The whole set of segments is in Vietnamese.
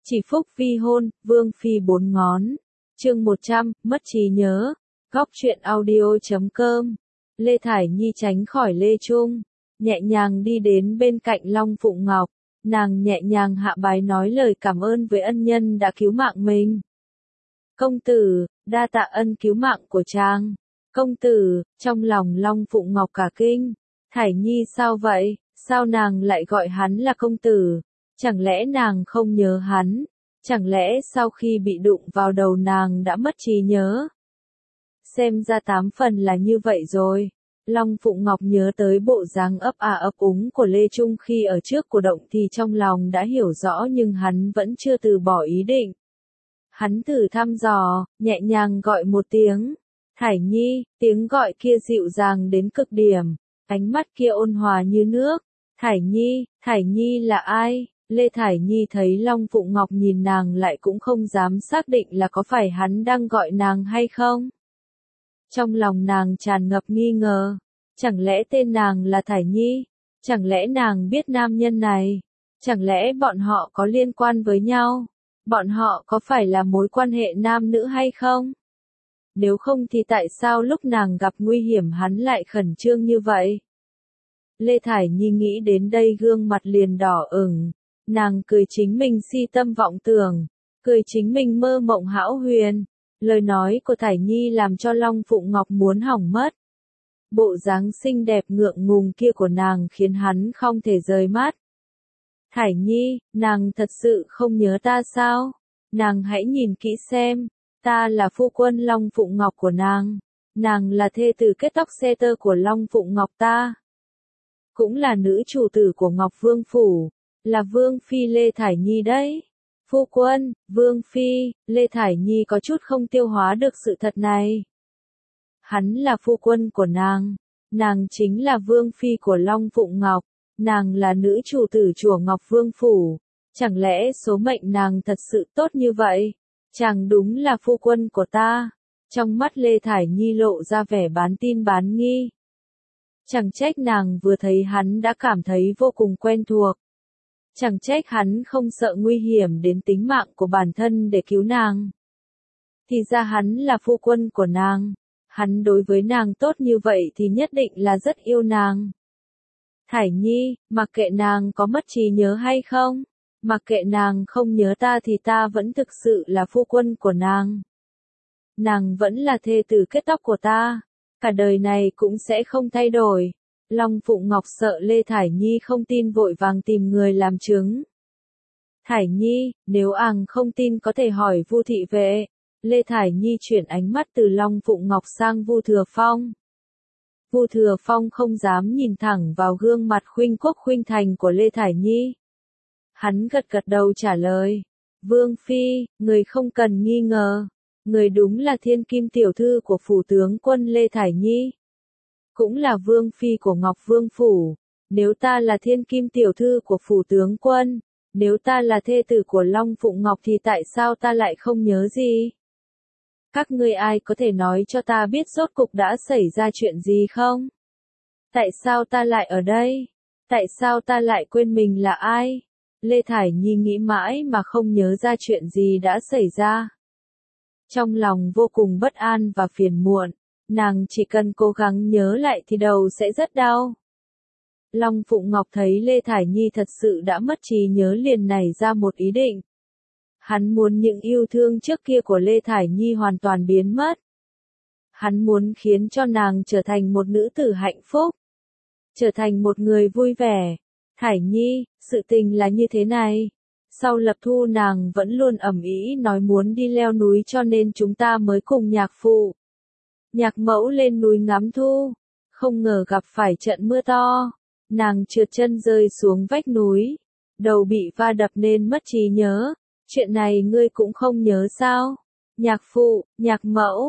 Chỉ phúc vi hôn, vương phi bốn ngón. Chương 100, mất trí nhớ. Góc truyện audio.com. Lê Thải Nhi tránh khỏi Lê Trung, nhẹ nhàng đi đến bên cạnh Long Phụng Ngọc, nàng nhẹ nhàng hạ bái nói lời cảm ơn với ân nhân đã cứu mạng mình. Công tử, đa tạ ân cứu mạng của chàng. Công tử, trong lòng Long Phụng Ngọc cả kinh. Thải Nhi sao vậy, sao nàng lại gọi hắn là công tử? Chẳng lẽ nàng không nhớ hắn? Chẳng lẽ sau khi bị đụng vào đầu nàng đã mất trí nhớ? Xem ra 8 phần là như vậy rồi. Long Phụng Ngọc nhớ tới bộ dáng ấp ấp úng của Lê Trung khi ở trước cổ động thì trong lòng đã hiểu rõ, nhưng hắn vẫn chưa từ bỏ ý định. Hắn thử thăm dò, nhẹ nhàng gọi một tiếng. Thải Nhi, tiếng gọi kia dịu dàng đến cực điểm, ánh mắt kia ôn hòa như nước. Thải Nhi là ai? Lê Thải Nhi thấy Long Phụng Ngọc nhìn nàng lại cũng không dám xác định là có phải hắn đang gọi nàng hay không. Trong lòng nàng tràn ngập nghi ngờ, chẳng lẽ tên nàng là Thải Nhi? Chẳng lẽ nàng biết nam nhân này? Chẳng lẽ bọn họ có liên quan với nhau? Bọn họ có phải là mối quan hệ nam nữ hay không? Nếu không thì tại sao lúc nàng gặp nguy hiểm hắn lại khẩn trương như vậy? Lê Thải Nhi nghĩ đến đây gương mặt liền đỏ ửng, nàng cười chính mình si tâm vọng tưởng, cười chính mình mơ mộng hão huyền. Lời nói của Thải Nhi làm cho Long Phụng Ngọc muốn hỏng mất. Bộ dáng xinh đẹp ngượng ngùng kia của nàng khiến hắn không thể rời mắt. Thải Nhi, nàng thật sự không nhớ ta sao? Nàng hãy nhìn kỹ xem, ta là phu quân Long Phụng Ngọc của nàng. Nàng là thê tử kết tóc xe tơ của Long Phụng Ngọc ta. Cũng là nữ chủ tử của Ngọc Vương Phủ, là Vương Phi Lê Thải Nhi đấy. Phu quân, Vương Phi, Lê Thải Nhi có chút không tiêu hóa được sự thật này. Hắn là phu quân của nàng chính là Vương Phi của Long Phụng Ngọc, nàng là nữ chủ tử chùa Ngọc Vương Phủ. Chẳng lẽ số mệnh nàng thật sự tốt như vậy? Chàng đúng là phu quân của ta. Trong mắt Lê Thải Nhi lộ ra vẻ bán tin bán nghi. Chẳng trách nàng vừa thấy hắn đã cảm thấy vô cùng quen thuộc. Chẳng trách hắn không sợ nguy hiểm đến tính mạng của bản thân để cứu nàng. Thì ra hắn là phu quân của nàng. Hắn đối với nàng tốt như vậy thì nhất định là rất yêu nàng. Thải Nhi, mặc kệ nàng có mất trí nhớ hay không, mặc kệ nàng không nhớ ta thì ta vẫn thực sự là phu quân của nàng. Nàng vẫn là thê tử kết tóc của ta, cả đời này cũng sẽ không thay đổi. Long Phụng Ngọc sợ Lê Thải Nhi không tin vội vàng tìm người làm chứng. Thải Nhi, nếu không tin có thể hỏi Vu thị vệ. Lê Thải Nhi chuyển ánh mắt từ Long Phụng Ngọc sang Vu Thừa Phong. Vu Thừa Phong không dám nhìn thẳng vào gương mặt khuynh quốc khuynh thành của Lê Thải Nhi. Hắn gật gật đầu trả lời. Vương Phi, người không cần nghi ngờ. Người đúng là thiên kim tiểu thư của phủ tướng quân Lê Thải Nhi. Cũng là Vương Phi của Ngọc Vương Phủ. Nếu ta là thiên kim tiểu thư của phủ tướng quân, nếu ta là thê tử của Long Phụng Ngọc thì tại sao ta lại không nhớ gì? Các ngươi ai có thể nói cho ta biết rốt cục đã xảy ra chuyện gì không? Tại sao ta lại ở đây? Tại sao ta lại quên mình là ai? Lê Thải Nhi nghĩ mãi mà không nhớ ra chuyện gì đã xảy ra. Trong lòng vô cùng bất an và phiền muộn, nàng chỉ cần cố gắng nhớ lại thì đầu sẽ rất đau. Long Phụng Ngọc thấy Lê Thải Nhi thật sự đã mất trí nhớ liền nảy ra một ý định. Hắn muốn những yêu thương trước kia của Lê Thải Nhi hoàn toàn biến mất. Hắn muốn khiến cho nàng trở thành một nữ tử hạnh phúc, trở thành một người vui vẻ. Thải Nhi, sự tình là như thế này. Sau lập thu nàng vẫn luôn ầm ĩ nói muốn đi leo núi cho nên chúng ta mới cùng nhạc phụ, nhạc mẫu lên núi ngắm thu. Không ngờ gặp phải trận mưa to. Nàng trượt chân rơi xuống vách núi. Đầu bị va đập nên mất trí nhớ. Chuyện này ngươi cũng không nhớ sao? Nhạc phụ, nhạc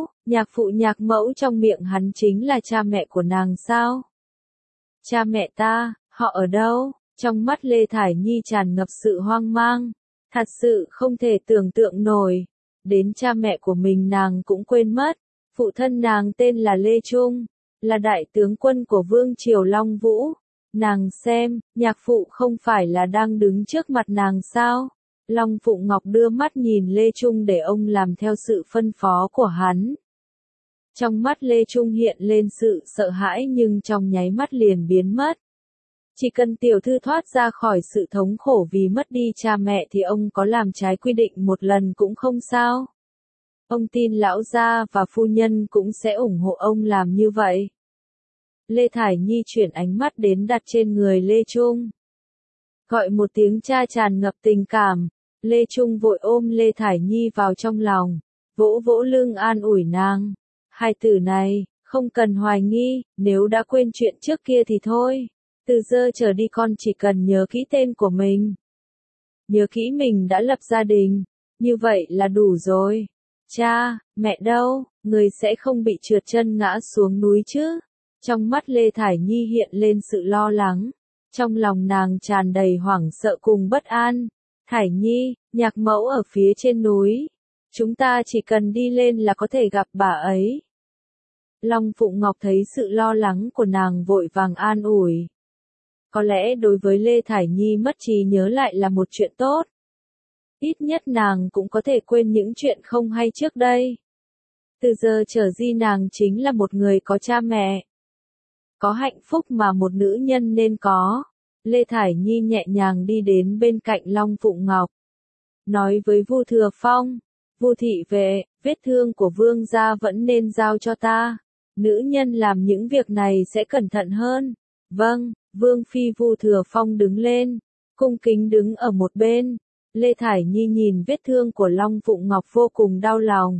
mẫu trong miệng hắn chính là cha mẹ của nàng sao? Cha mẹ ta, họ ở đâu? Trong mắt Lê Thải Nhi tràn ngập sự hoang mang. Thật sự không thể tưởng tượng nổi. Đến cha mẹ của mình nàng cũng quên mất. Phụ thân nàng tên là Lê Trung, là đại tướng quân của Vương Triều Long Vũ. Nàng xem, nhạc phụ không phải là đang đứng trước mặt nàng sao? Long Phụng Ngọc đưa mắt nhìn Lê Trung để ông làm theo sự phân phó của hắn. Trong mắt Lê Trung hiện lên sự sợ hãi nhưng trong nháy mắt liền biến mất. Chỉ cần tiểu thư thoát ra khỏi sự thống khổ vì mất đi cha mẹ thì ông có làm trái quy định một lần cũng không sao. Ông tin lão gia và phu nhân cũng sẽ ủng hộ ông làm như vậy. Lê Thải Nhi chuyển ánh mắt đến đặt trên người Lê Trung. Gọi một tiếng cha tràn ngập tình cảm, Lê Trung vội ôm Lê Thải Nhi vào trong lòng, vỗ vỗ lưng an ủi nàng. Hai từ này, không cần hoài nghi, nếu đã quên chuyện trước kia thì thôi. Từ giờ trở đi con chỉ cần nhớ kỹ tên của mình. Nhớ kỹ mình đã lập gia đình, như vậy là đủ rồi. Cha, mẹ đâu, người sẽ không bị trượt chân ngã xuống núi chứ? Trong mắt Lê Thải Nhi hiện lên sự lo lắng. Trong lòng nàng tràn đầy hoảng sợ cùng bất an. Thải Nhi, nhạc mẫu ở phía trên núi. Chúng ta chỉ cần đi lên là có thể gặp bà ấy. Long Phụng Ngọc thấy sự lo lắng của nàng vội vàng an ủi. Có lẽ đối với Lê Thải Nhi mất trí nhớ lại là một chuyện tốt. Ít nhất nàng cũng có thể quên những chuyện không hay trước đây. Từ giờ trở đi nàng chính là một người có cha mẹ. Có hạnh phúc mà một nữ nhân nên có. Lê Thải Nhi nhẹ nhàng đi đến bên cạnh Long Phụng Ngọc. Nói với Vu Thừa Phong. Vu thị vệ, vết thương của vương gia vẫn nên giao cho ta. Nữ nhân làm những việc này sẽ cẩn thận hơn. Vâng, Vương Phi. Vu Thừa Phong đứng lên, cung kính đứng ở một bên. Lê Thải Nhi nhìn vết thương của Long Phụng Ngọc vô cùng đau lòng.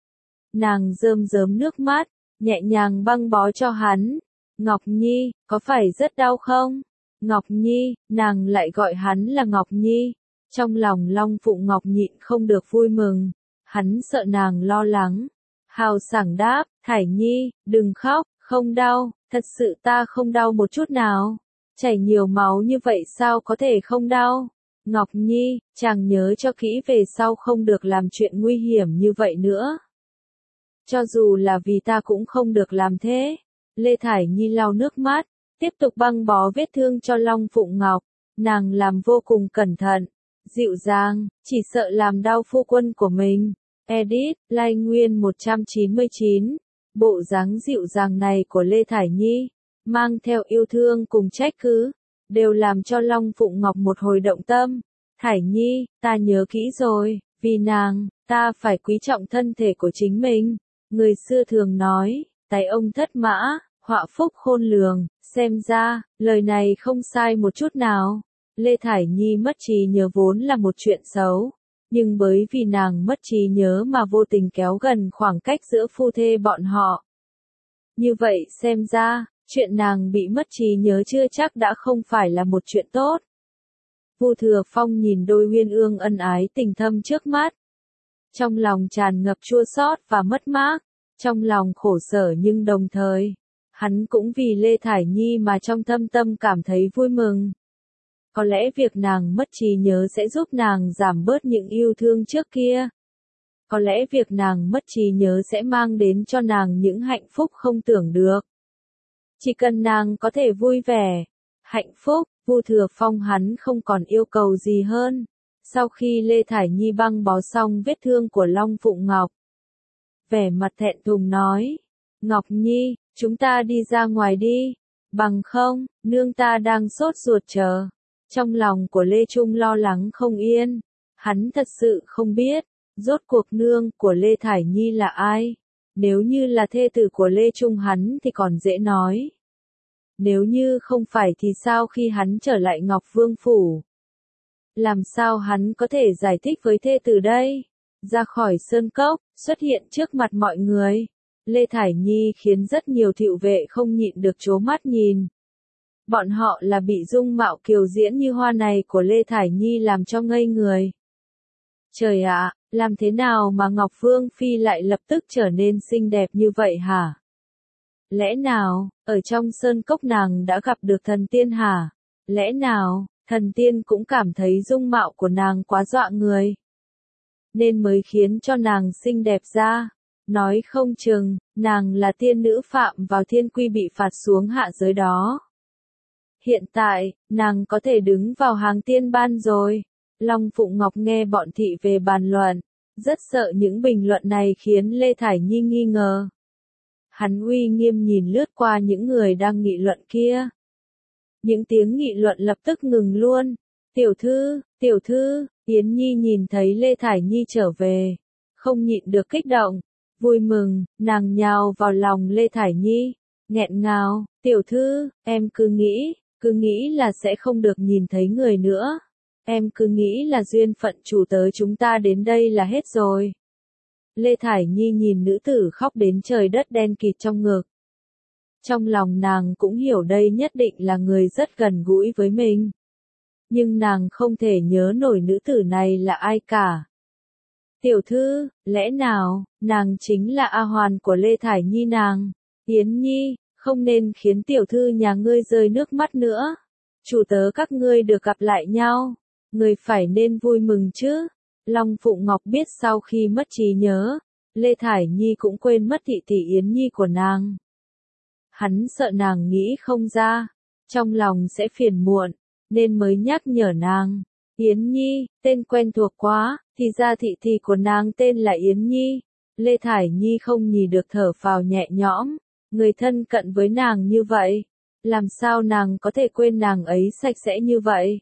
Nàng rơm rớm nước mắt, nhẹ nhàng băng bó cho hắn. Ngọc Nhi, có phải rất đau không? Ngọc Nhi, nàng lại gọi hắn là Ngọc Nhi. Trong lòng Long Phụng Ngọc nhịn không được vui mừng. Hắn sợ nàng lo lắng. Hào sảng đáp, Thải Nhi, đừng khóc, không đau, thật sự ta không đau một chút nào. Chảy nhiều máu như vậy sao có thể không đau? Ngọc Nhi, chàng nhớ cho kỹ về sau không được làm chuyện nguy hiểm như vậy nữa. Cho dù là vì ta cũng không được làm thế. Lê Thải Nhi lau nước mắt, tiếp tục băng bó vết thương cho Long Phụng Ngọc. Nàng làm vô cùng cẩn thận, dịu dàng, chỉ sợ làm đau phu quân của mình. Edit, Lai Nguyên 199. Bộ dáng dịu dàng này của Lê Thải Nhi, mang theo yêu thương cùng trách cứ, đều làm cho Long Phụng Ngọc một hồi động tâm. Thải Nhi, ta nhớ kỹ rồi, vì nàng, ta phải quý trọng thân thể của chính mình. Người xưa thường nói, tài ông thất mã, họa phúc khôn lường, xem ra, lời này không sai một chút nào. Lê Thải Nhi mất trí nhớ vốn là một chuyện xấu. Nhưng bởi vì nàng mất trí nhớ mà vô tình kéo gần khoảng cách giữa phu thê bọn họ. Như vậy xem ra, chuyện nàng bị mất trí nhớ chưa chắc đã không phải là một chuyện tốt. Vu Thừa Phong nhìn đôi uyên ương ân ái tình thâm trước mắt. Trong lòng tràn ngập chua xót và mất mát, trong lòng khổ sở nhưng đồng thời, hắn cũng vì Lê Thải Nhi mà trong thâm tâm cảm thấy vui mừng. Có lẽ việc nàng mất trí nhớ sẽ giúp nàng giảm bớt những yêu thương trước kia. Có lẽ việc nàng mất trí nhớ sẽ mang đến cho nàng những hạnh phúc không tưởng được. Chỉ cần nàng có thể vui vẻ, hạnh phúc, Vu Thừa Phong hắn không còn yêu cầu gì hơn. Sau khi Lê Thải Nhi băng bó xong vết thương của Long Phụng Ngọc, vẻ mặt thẹn thùng nói, Ngọc Nhi, chúng ta đi ra ngoài đi, bằng không, nương ta đang sốt ruột chờ. Trong lòng của Lê Trung lo lắng không yên, hắn thật sự không biết, rốt cuộc nương của Lê Thải Nhi là ai. Nếu như là thê tử của Lê Trung hắn thì còn dễ nói. Nếu như không phải thì sao khi hắn trở lại Ngọc Vương Phủ? Làm sao hắn có thể giải thích với thê tử đây? Ra khỏi sơn cốc, xuất hiện trước mặt mọi người. Lê Thải Nhi khiến rất nhiều thị vệ không nhịn được trố mắt nhìn. Bọn họ là bị dung mạo kiều diễm như hoa này của Lê Thải Nhi làm cho ngây người. Trời ạ, làm thế nào mà Ngọc Vương Phi lại lập tức trở nên xinh đẹp như vậy hả? Lẽ nào, ở trong sơn cốc nàng đã gặp được thần tiên hả? Lẽ nào, thần tiên cũng cảm thấy dung mạo của nàng quá dọa người, nên mới khiến cho nàng xinh đẹp ra? Nói không chừng, nàng là tiên nữ phạm vào thiên quy bị phạt xuống hạ giới đó. Hiện tại, nàng có thể đứng vào hàng tiên ban rồi. Long Phụng Ngọc nghe bọn thị về bàn luận, rất sợ những bình luận này khiến Lê Thải Nhi nghi ngờ. Hắn uy nghiêm nhìn lướt qua những người đang nghị luận kia. Những tiếng nghị luận lập tức ngừng luôn. Tiểu thư, Yến Nhi nhìn thấy Lê Thải Nhi trở về, không nhịn được kích động, vui mừng, nàng nhào vào lòng Lê Thải Nhi, nghẹn ngào, tiểu thư, em cứ nghĩ là sẽ không được nhìn thấy người nữa. Em cứ nghĩ là duyên phận chủ tới chúng ta đến đây là hết rồi. Lê Thải Nhi nhìn nữ tử khóc đến trời đất đen kịt trong ngực. Trong lòng nàng cũng hiểu đây nhất định là người rất gần gũi với mình. Nhưng nàng không thể nhớ nổi nữ tử này là ai cả. Tiểu thư, lẽ nào, nàng chính là A Hoàn của Lê Thải Nhi nàng? Yến Nhi, không nên khiến tiểu thư nhà ngươi rơi nước mắt nữa. Chủ tớ các ngươi được gặp lại nhau. Người phải nên vui mừng chứ. Long Phụng Ngọc biết sau khi mất trí nhớ, Lê Thải Nhi cũng quên mất thị tỷ Yến Nhi của nàng. Hắn sợ nàng nghĩ không ra, trong lòng sẽ phiền muộn, nên mới nhắc nhở nàng. Yến Nhi, tên quen thuộc quá, thì ra thị tỷ của nàng tên là Yến Nhi. Lê Thải Nhi không nhịn được thở phào nhẹ nhõm, người thân cận với nàng như vậy, làm sao nàng có thể quên nàng ấy sạch sẽ như vậy?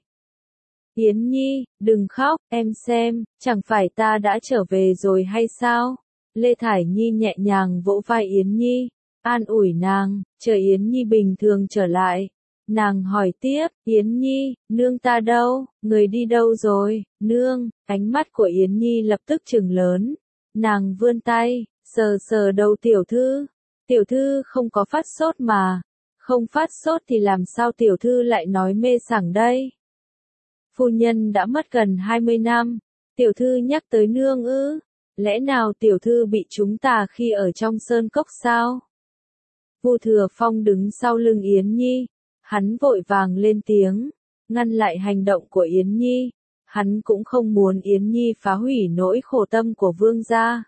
Yến Nhi, đừng khóc, em xem, chẳng phải ta đã trở về rồi hay sao? Lê Thải Nhi nhẹ nhàng vỗ vai Yến Nhi, an ủi nàng, chờ Yến Nhi bình thường trở lại. Nàng hỏi tiếp, Yến Nhi, nương ta đâu, người đi đâu rồi, nương, ánh mắt của Yến Nhi lập tức trừng lớn. Nàng vươn tay, sờ sờ đầu tiểu thư không có phát sốt mà, không phát sốt thì làm sao tiểu thư lại nói mê sảng đây? Phu nhân đã mất gần 20 năm, tiểu thư nhắc tới nương ư, lẽ nào tiểu thư bị chúng ta khi ở trong sơn cốc sao? Vu Thừa Phong đứng sau lưng Yến Nhi, hắn vội vàng lên tiếng, ngăn lại hành động của Yến Nhi, hắn cũng không muốn Yến Nhi phá hủy nỗi khổ tâm của vương gia.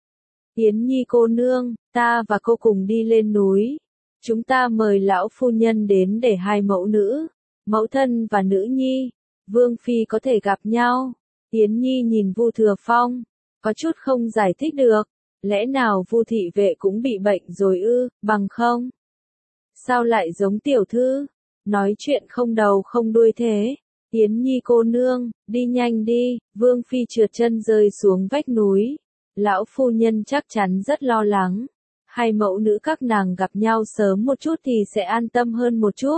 Yến Nhi cô nương, ta và cô cùng đi lên núi, chúng ta mời lão phu nhân đến để hai mẫu nữ, mẫu thân và nữ nhi, vương phi có thể gặp nhau. Yến Nhi nhìn Vu Thừa Phong, có chút không giải thích được, lẽ nào Vu thị vệ cũng bị bệnh rồi ư, bằng không? Sao lại giống tiểu thư, nói chuyện không đầu không đuôi thế? Yến Nhi cô nương, đi nhanh đi, vương phi trượt chân rơi xuống vách núi. Lão phu nhân chắc chắn rất lo lắng. Hai mẫu nữ các nàng gặp nhau sớm một chút thì sẽ an tâm hơn một chút.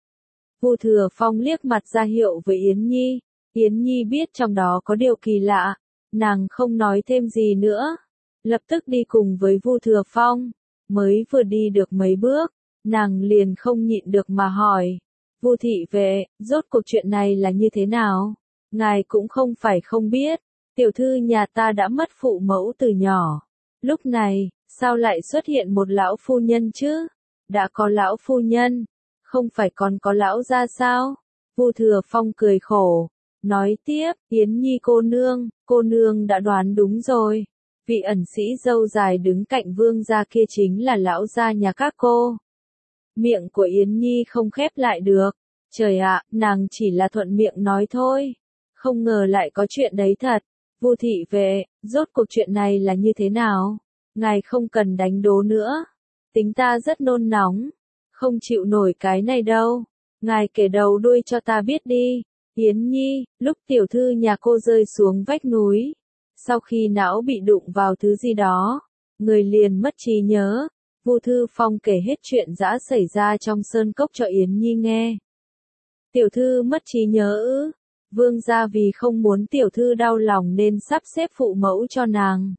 Vu Thừa Phong liếc mặt ra hiệu với Yến Nhi. Yến Nhi biết trong đó có điều kỳ lạ. Nàng không nói thêm gì nữa. Lập tức đi cùng với Vu Thừa Phong. Mới vừa đi được mấy bước, nàng liền không nhịn được mà hỏi. Vu thị vệ, rốt cuộc chuyện này là như thế nào? Ngài cũng không phải không biết. Tiểu thư nhà ta đã mất phụ mẫu từ nhỏ. Lúc này, sao lại xuất hiện một lão phu nhân chứ? Đã có lão phu nhân, không phải còn có lão gia sao? Vu Thừa Phong cười khổ, nói tiếp, Yến Nhi cô nương đã đoán đúng rồi. Vị ẩn sĩ dâu dài đứng cạnh vương gia kia chính là lão gia nhà các cô. Miệng của Yến Nhi không khép lại được. Trời ạ, nàng chỉ là thuận miệng nói thôi. Không ngờ lại có chuyện đấy thật. Vu thị vệ, rốt cuộc chuyện này là như thế nào? Ngài không cần đánh đố nữa. Tính ta rất nôn nóng. Không chịu nổi cái này đâu. Ngài kể đầu đuôi cho ta biết đi. Yến Nhi, lúc tiểu thư nhà cô rơi xuống vách núi. Sau khi não bị đụng vào thứ gì đó, người liền mất trí nhớ. Vu Thư Phong kể hết chuyện dã xảy ra trong sơn cốc cho Yến Nhi nghe. Tiểu thư mất trí nhớ ư? Vương gia vì không muốn tiểu thư đau lòng nên sắp xếp phụ mẫu cho nàng.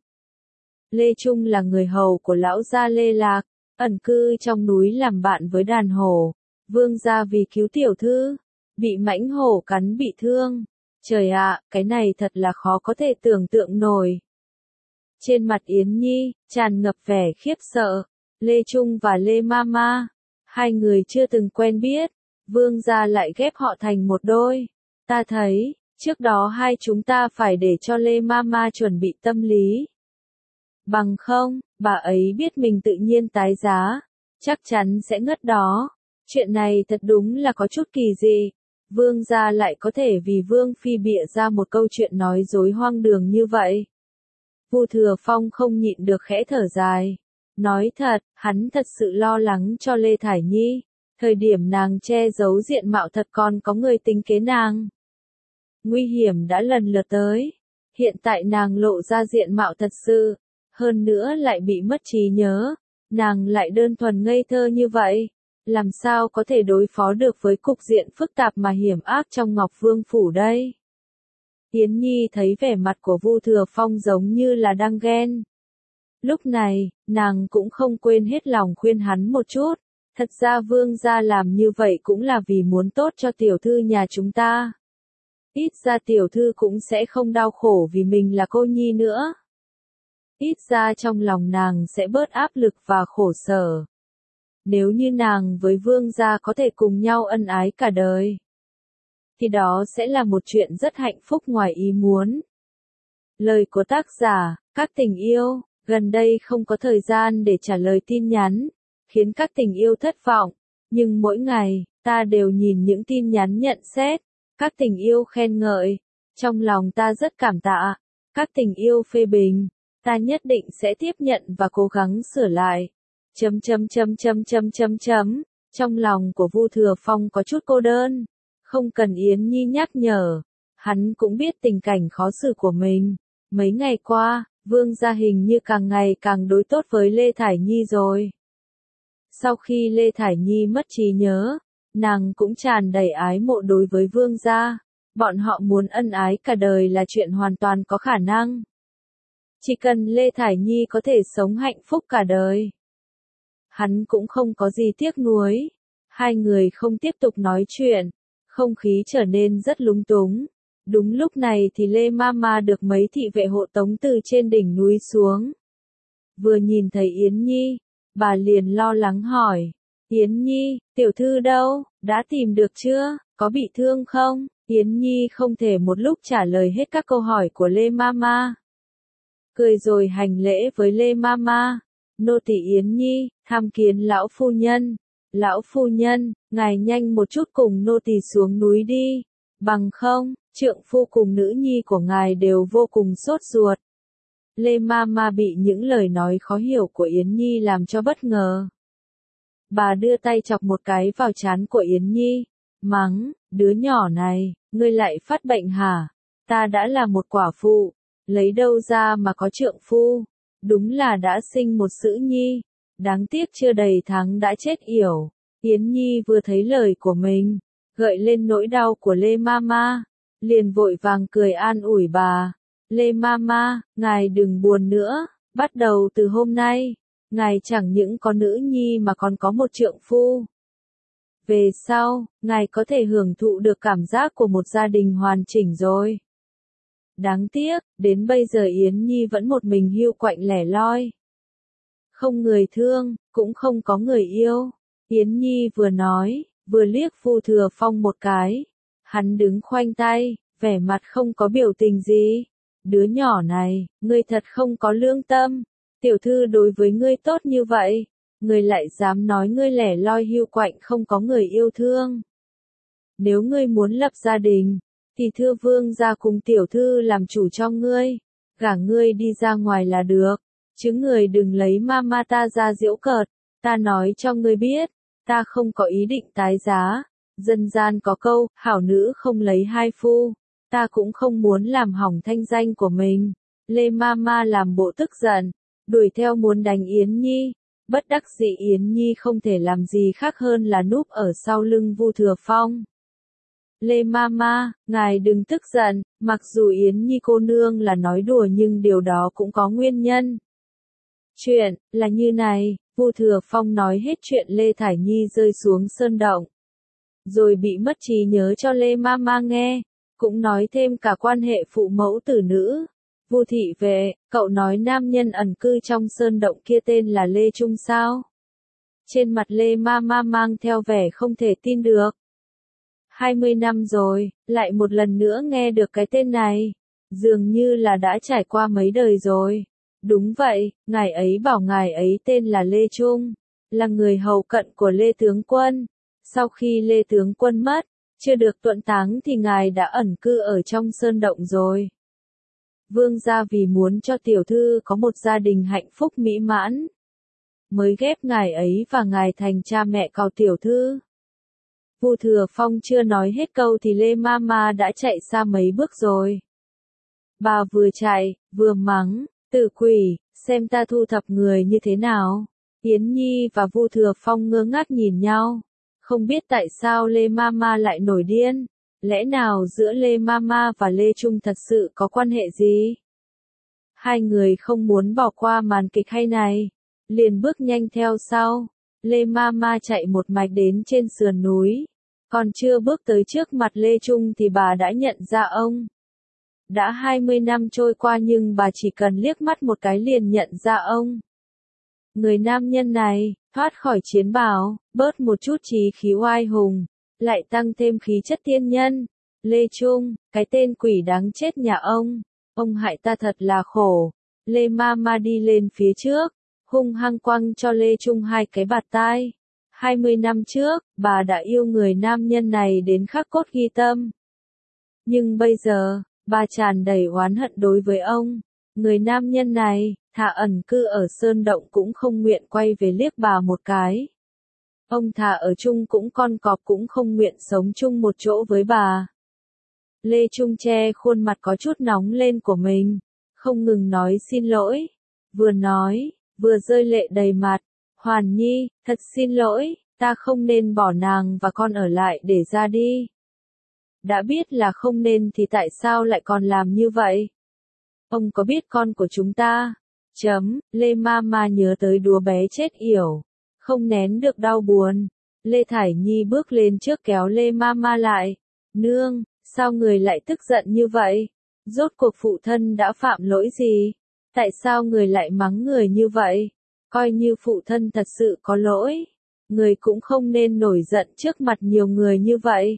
Lê Trung là người hầu của lão gia Lê Lạc, ẩn cư trong núi làm bạn với đàn hổ. Vương gia vì cứu tiểu thư, bị mãnh hổ cắn bị thương. Trời ạ, cái này thật là khó có thể tưởng tượng nổi. Trên mặt Yến Nhi, tràn ngập vẻ khiếp sợ. Lê Trung và Lê Mama, hai người chưa từng quen biết, vương gia lại ghép họ thành một đôi. Ta thấy, trước đó hai chúng ta phải để cho Lê Mama chuẩn bị tâm lý. Bằng không, bà ấy biết mình tự nhiên tái giá, chắc chắn sẽ ngất đó. Chuyện này thật đúng là có chút kỳ dị. Vương gia lại có thể vì Vương Phi bịa ra một câu chuyện nói dối hoang đường như vậy. Vu Thừa Phong không nhịn được khẽ thở dài. Nói thật, hắn thật sự lo lắng cho Lê Thải Nhi. Thời điểm nàng che giấu diện mạo thật còn có người tính kế nàng. Nguy hiểm đã lần lượt tới. Hiện tại nàng lộ ra diện mạo thật sự. Hơn nữa lại bị mất trí nhớ. Nàng lại đơn thuần ngây thơ như vậy. Làm sao có thể đối phó được với cục diện phức tạp mà hiểm ác trong Ngọc Vương Phủ đây? Yến Nhi thấy vẻ mặt của Vu Thừa Phong giống như là đang ghen. Lúc này, nàng cũng không quên hết lòng khuyên hắn một chút. Thật ra Vương gia làm như vậy cũng là vì muốn tốt cho tiểu thư nhà chúng ta. Ít ra tiểu thư cũng sẽ không đau khổ vì mình là cô nhi nữa. Ít ra trong lòng nàng sẽ bớt áp lực và khổ sở. Nếu như nàng với Vương gia có thể cùng nhau ân ái cả đời, thì đó sẽ là một chuyện rất hạnh phúc ngoài ý muốn. Lời của tác giả, các tình yêu, gần đây không có thời gian để trả lời tin nhắn, khiến các tình yêu thất vọng. Nhưng mỗi ngày, ta đều nhìn những tin nhắn nhận xét, các tình yêu khen ngợi. Trong lòng ta rất cảm tạ. Các tình yêu phê bình, ta nhất định sẽ tiếp nhận và cố gắng sửa lại. Trong lòng của Vu Thừa Phong có chút cô đơn. Không cần Yến Nhi nhắc nhở. Hắn cũng biết tình cảnh khó xử của mình. Mấy ngày qua, Vương gia hình như càng ngày càng đối tốt với Lê Thải Nhi rồi. Sau khi Lê Thải Nhi mất trí nhớ, nàng cũng tràn đầy ái mộ đối với Vương gia. Bọn họ muốn ân ái cả đời là chuyện hoàn toàn có khả năng. Chỉ cần Lê Thải Nhi có thể sống hạnh phúc cả đời. Hắn cũng không có gì tiếc nuối. Hai người không tiếp tục nói chuyện. Không khí trở nên rất lúng túng. Đúng lúc này thì Lê Mama được mấy thị vệ hộ tống từ trên đỉnh núi xuống. Vừa nhìn thấy Yến Nhi, bà liền lo lắng hỏi. Yến Nhi, tiểu thư đâu, đã tìm được chưa, có bị thương không? Yến Nhi không thể một lúc trả lời hết các câu hỏi của Lê Mama. Cười rồi hành lễ với Lê Mama. Nô tỳ Yến Nhi, tham kiến lão phu nhân. Lão phu nhân, ngài nhanh một chút cùng nô tỳ xuống núi đi. Bằng không, trượng phu cùng nữ nhi của ngài đều vô cùng sốt ruột. Lê Mama bị những lời nói khó hiểu của Yến Nhi làm cho bất ngờ. Bà đưa tay chọc một cái vào trán của Yến Nhi. Mắng, đứa nhỏ này, ngươi lại phát bệnh hả? Ta đã là một quả phụ, lấy đâu ra mà có trượng phu? Đúng là đã sinh một nữ nhi. Đáng tiếc chưa đầy tháng đã chết yểu. Yến Nhi vừa thấy lời của mình, gợi lên nỗi đau của Lê Mama, liền vội vàng cười an ủi bà. Lê Mama, ngài đừng buồn nữa, bắt đầu từ hôm nay, ngài chẳng những có nữ nhi mà còn có một trượng phu. Về sau, ngài có thể hưởng thụ được cảm giác của một gia đình hoàn chỉnh rồi. Đáng tiếc, đến bây giờ Yến Nhi vẫn một mình hiu quạnh lẻ loi. Không người thương, cũng không có người yêu. Yến Nhi vừa nói, vừa liếc Vu Thừa Phong một cái. Hắn đứng khoanh tay, vẻ mặt không có biểu tình gì. Đứa nhỏ này, ngươi thật không có lương tâm. Tiểu thư đối với ngươi tốt như vậy, ngươi lại dám nói ngươi lẻ loi hiu quạnh không có người yêu thương. Nếu ngươi muốn lập gia đình, thì thưa Vương gia cùng tiểu thư làm chủ cho ngươi. Gả ngươi đi ra ngoài là được. Chứ người đừng lấy mama ta ra giễu cợt. Ta nói cho ngươi biết, ta không có ý định tái giá. Dân gian có câu, hảo nữ không lấy hai phu. Ta cũng không muốn làm hỏng thanh danh của mình. Lê Mama làm bộ tức giận, đuổi theo muốn đánh Yến Nhi. Bất đắc dĩ Yến Nhi không thể làm gì khác hơn là núp ở sau lưng Vu Thừa Phong. Lê Mama, ngài đừng tức giận, mặc dù Yến Nhi cô nương là nói đùa nhưng điều đó cũng có nguyên nhân. Chuyện, là như này, Vu Thừa Phong nói hết chuyện Lê Thải Nhi rơi xuống sơn động. Rồi bị mất trí nhớ cho Lê Mama nghe, cũng nói thêm cả quan hệ phụ mẫu tử nữ. Vu thị vệ, cậu nói nam nhân ẩn cư trong sơn động kia tên là Lê Trung sao? Trên mặt Lê Mama mang theo vẻ không thể tin được. 20 năm rồi, lại một lần nữa nghe được cái tên này. Dường như là đã trải qua mấy đời rồi. Đúng vậy, ngài ấy bảo ngài ấy tên là Lê Trung, là người hầu cận của Lê Tướng Quân. Sau khi Lê Tướng Quân mất, Chưa được tuẫn táng thì ngài đã ẩn cư ở trong sơn động rồi. Vương gia vì muốn cho tiểu thư có một gia đình hạnh phúc mỹ mãn, mới ghép ngài ấy và ngài thành cha mẹ cậu tiểu thư. Vu Thừa Phong chưa nói hết câu thì Lê Mama đã chạy xa mấy bước rồi. Bà vừa chạy, vừa mắng, tử quỷ, xem ta thu thập người như thế nào. Yến Nhi và Vu Thừa Phong ngơ ngác nhìn nhau. Không biết tại sao Lê Mama lại nổi điên. Lẽ nào giữa Lê Mama và Lê Trung thật sự có quan hệ gì? Hai người không muốn bỏ qua màn kịch hay này, liền bước nhanh theo sau. Lê Mama chạy một mạch đến trên sườn núi. Còn chưa bước tới trước mặt Lê Trung thì bà đã nhận ra ông. Đã 20 năm trôi qua nhưng bà chỉ cần liếc mắt một cái liền nhận ra ông. Người nam nhân này, thoát khỏi chiến bào, bớt một chút chí khí oai hùng, lại tăng thêm khí chất tiên nhân. Lê Trung, cái tên quỷ đáng chết nhà ông hại ta thật là khổ. Lê Mama đi lên phía trước, hung hăng quăng cho Lê Trung hai cái bạt tai. 20 năm trước, bà đã yêu người nam nhân này đến khắc cốt ghi tâm. Nhưng bây giờ, bà tràn đầy oán hận đối với ông. Người nam nhân này, thà ẩn cư ở sơn động cũng không nguyện quay về liếc bà một cái. Ông thà ở chung cũng con cọp cũng không nguyện sống chung một chỗ với bà. Lê Trung che khuôn mặt có chút nóng lên của mình, không ngừng nói xin lỗi. Vừa nói, vừa rơi lệ đầy mặt. Hoàn Nhi, thật xin lỗi, ta không nên bỏ nàng và con ở lại để ra đi. Đã biết là không nên thì tại sao lại còn làm như vậy? Ông có biết con của chúng ta? Lê Mama nhớ tới đứa bé chết yểu, không nén được đau buồn. Lê Thải Nhi bước lên trước kéo Lê Mama lại. Nương, sao người lại tức giận như vậy? Rốt cuộc phụ thân đã phạm lỗi gì? Tại sao người lại mắng người như vậy? Coi như phụ thân thật sự có lỗi, người cũng không nên nổi giận trước mặt nhiều người như vậy.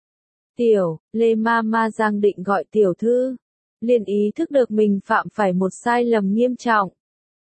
Lê Mama giang định gọi tiểu thư, liền ý thức được mình phạm phải một sai lầm nghiêm trọng.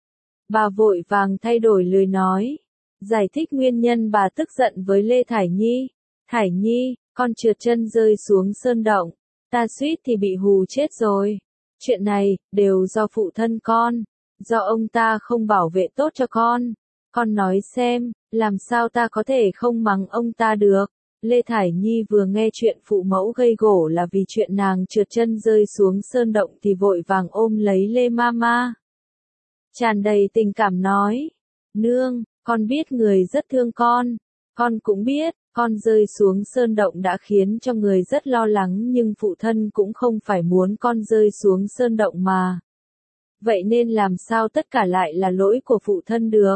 Bà vội vàng thay đổi lời nói, giải thích nguyên nhân bà tức giận với Lê Thải Nhi. Thải Nhi, con trượt chân rơi xuống sơn động, ta suýt thì bị hù chết rồi. Chuyện này, đều do phụ thân con, do ông ta không bảo vệ tốt cho con. Con nói xem, làm sao ta có thể không mắng ông ta được. Lê Thải Nhi vừa nghe chuyện phụ mẫu gây gổ là vì chuyện nàng trượt chân rơi xuống sơn động thì vội vàng ôm lấy Lê Mama. Tràn đầy tình cảm nói, nương, con biết người rất thương con cũng biết, con rơi xuống sơn động đã khiến cho người rất lo lắng nhưng phụ thân cũng không phải muốn con rơi xuống sơn động mà. Vậy nên làm sao tất cả lại là lỗi của phụ thân được?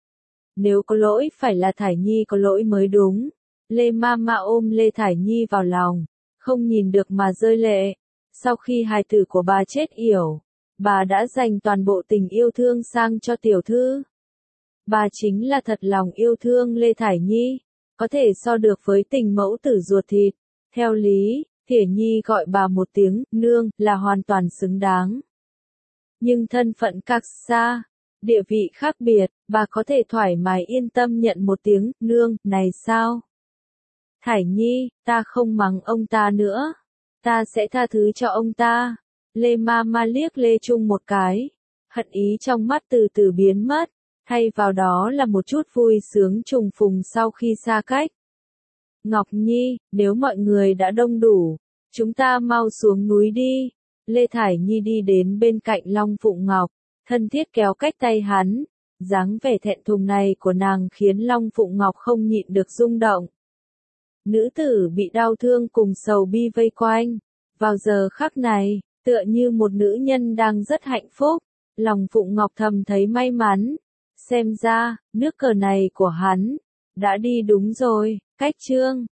Nếu có lỗi phải là Thải Nhi có lỗi mới đúng. Lê Mama ôm Lê Thải Nhi vào lòng, không nhìn được mà rơi lệ. Sau khi hài tử của bà chết yểu, bà đã dành toàn bộ tình yêu thương sang cho tiểu thư. Bà chính là thật lòng yêu thương Lê Thải Nhi, có thể so được với tình mẫu tử ruột thịt. Theo lý, Thải Nhi gọi bà một tiếng nương là hoàn toàn xứng đáng. Nhưng thân phận cách xa, địa vị khác biệt, bà có thể thoải mái yên tâm nhận một tiếng nương này sao? Thải Nhi, ta không mắng ông ta nữa. Ta sẽ tha thứ cho ông ta. Lê Mama liếc Lê Trung một cái. Hận ý trong mắt từ từ biến mất. Thay vào đó là một chút vui sướng trùng phùng sau khi xa cách. Ngọc Nhi, nếu mọi người đã đông đủ, chúng ta mau xuống núi đi. Lê Thải Nhi đi đến bên cạnh Long Phụng Ngọc, thân thiết kéo cách tay hắn. Dáng vẻ thẹn thùng này của nàng khiến Long Phụng Ngọc không nhịn được rung động. Nữ tử bị đau thương cùng sầu bi vây quanh. Vào giờ khắc này, tựa như một nữ nhân đang rất hạnh phúc. Lòng Phụng Ngọc thầm thấy may mắn. Xem ra, nước cờ này của hắn đã đi đúng rồi. Cách chương